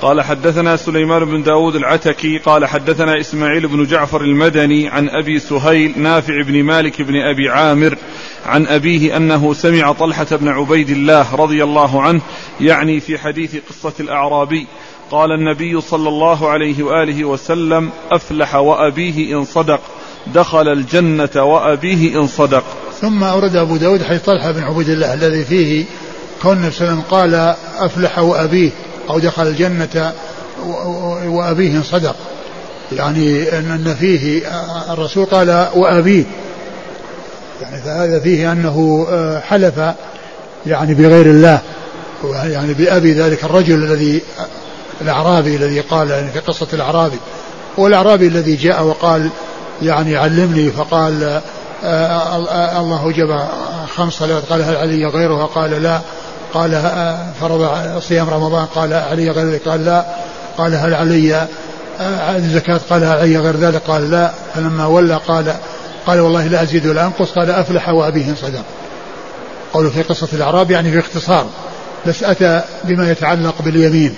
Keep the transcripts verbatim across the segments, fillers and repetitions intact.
قال حدثنا سليمان بن داود العتكي قال حدثنا إسماعيل بن جعفر المدني عن أبي سهيل نافع بن مالك بن أبي عامر عن أبيه أنه سمع طلحة بن عبيد الله رضي الله عنه يعني في حديث قصة الأعرابي قال النبي صلى الله عليه وآله وسلم أفلح وأبيه إن صدق دخل الجنة وأبيه إن صدق. ثم أورد أبو داود حديث طلحة بن عبيد الله الذي فيه كون النبي صلى الله عليه وسلم قال أفلح وأبيه أو دخل الجنة وأبيه إن صدق، يعني أن فيه الرسول قال وأبيه، يعني فهذا فيه أنه حلف يعني بغير الله، يعني بأبي ذلك الرجل الذي الأعرابي الذي قال يعني في قصة الأعرابي، والأعرابي الذي جاء وقال يعني علمني، فقال الله جب خمس صلوات، قال هل علي غيرها؟ قال لا. قال فرض صيام رمضان؟ قال علي غير ذلك؟ قال لا. قال هل علي الزكاة؟ قال هل علي غير ذلك؟ قال لا. فلما ولى قال قال والله لا أزيد ولا أنقص. قال أفلح وأبيه صدق. قوله في قصة الأعراب يعني في اختصار، بس أتى بما يتعلق باليمين،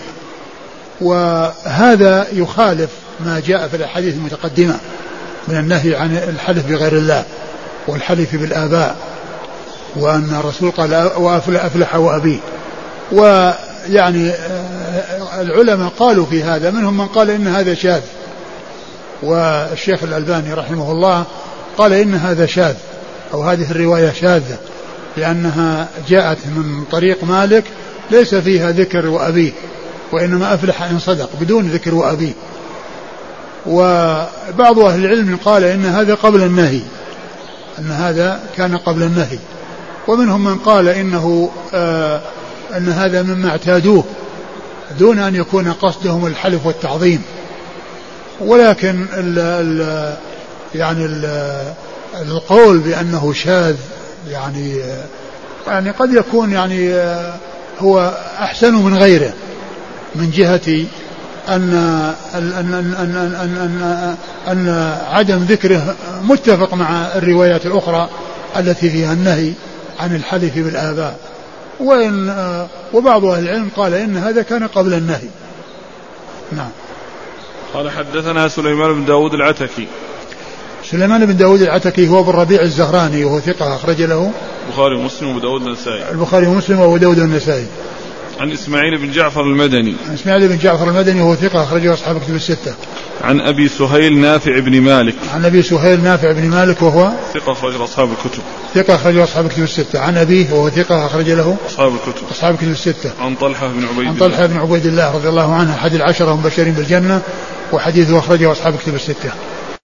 وهذا يخالف ما جاء في الأحاديث المتقدمة من النهي عن الحلف بغير الله والحلف بالآباء، وأن الرسول قال وأفلح وأبيه. ويعني العلماء قالوا في هذا، منهم من قال إن هذا شاذ، والشيخ الألباني رحمه الله قال إن هذا شاذ أو هذه الرواية شاذة لأنها جاءت من طريق مالك ليس فيها ذكر وأبيه، وإنما أفلح إن صدق بدون ذكر وأبيه. وبعض أهل العلم قال إن هذا قبل النهي، أن هذا كان قبل النهي، ومنهم من قال إنه آه أن هذا مما اعتادوه دون أن يكون قصدهم الحلف والتعظيم. ولكن ال ال يعني ال القول بأنه شاذ يعني يعني قد يكون يعني هو أحسن من غيره من جهة أن أن أن أن أن أن, أن عدم ذكره متفق مع الروايات الأخرى التي فيها النهي عن الحلف بالآباء. وإن وبعض أهل العلم قال إن هذا كان قبل النهي. نعم. قال حدثنا سليمان بن داود العتكي. سليمان بن داود العتكي هو ابن ربيع الزهراني وهو ثقة أخرج له البخاري ومسلم وأبو داود النسائي. البخاري ومسلم وأبو داود النسائي. عن إسماعيل بن جعفر المدني. عن إسماعيل بن جعفر المدني وهو ثقة أخرجه أصحاب الكتب الستة. عن أبي سهيل نافع بن مالك. عن أبي سهيل نافع بن مالك وهو ثقة أخرج أصحاب الكتب. ثقة أخرج أصحاب الكتب الستة. عن أبيه وهو ثقة أخرج له أصحاب الكتب. أصحاب الكتب الستة. عن طلحة بن عبيد. عن طلحة بن عبيد الله رضي الله عنه أحد العشرة المبشرين بالجنة، وحديثه أخرجه أصحاب الكتب الستة.